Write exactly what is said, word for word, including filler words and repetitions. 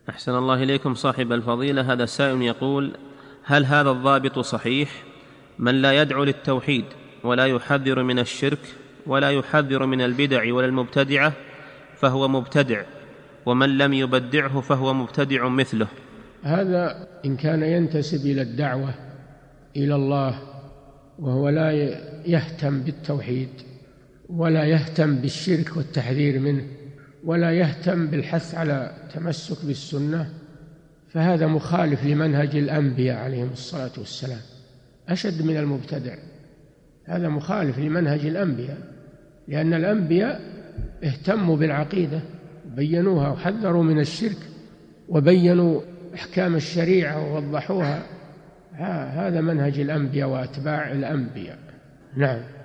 أحسن الله إليكم صاحب الفضيلة. هذا سائل يقول: هل هذا الضابط صحيح؟ من لا يدعو للتوحيد ولا يحذر من الشرك ولا يحذر من البدع ولا المبتدعة فهو مبتدع، ومن لم يبدعه فهو مبتدع مثله. هذا إن كان ينتسب إلى الدعوة إلى الله وهو لا يهتم بالتوحيد ولا يهتم بالشرك والتحذير منه ولا يهتم بالحث على التمسك بالسنة، فهذا مخالف لمنهج الأنبياء عليهم الصلاة والسلام، أشد من المبتدع. هذا مخالف لمنهج الأنبياء، لأن الأنبياء اهتموا بالعقيدة بينوها وحذروا من الشرك وبينوا أحكام الشريعة ووضحوها. هذا منهج الأنبياء وأتباع الأنبياء. نعم.